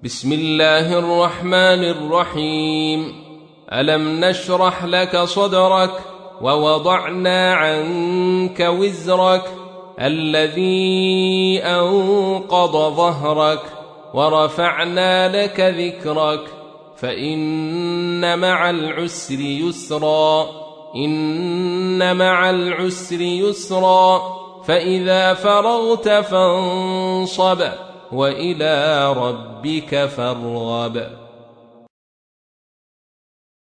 بسم الله الرحمن الرحيم. ألم نشرح لك صدرك ووضعنا عنك وزرك الذي أنقض ظهرك ورفعنا لك ذكرك فإن مع العسر يسرا إن مع العسر يسرا فإذا فرغت فانصب وإلى ربك فارغب.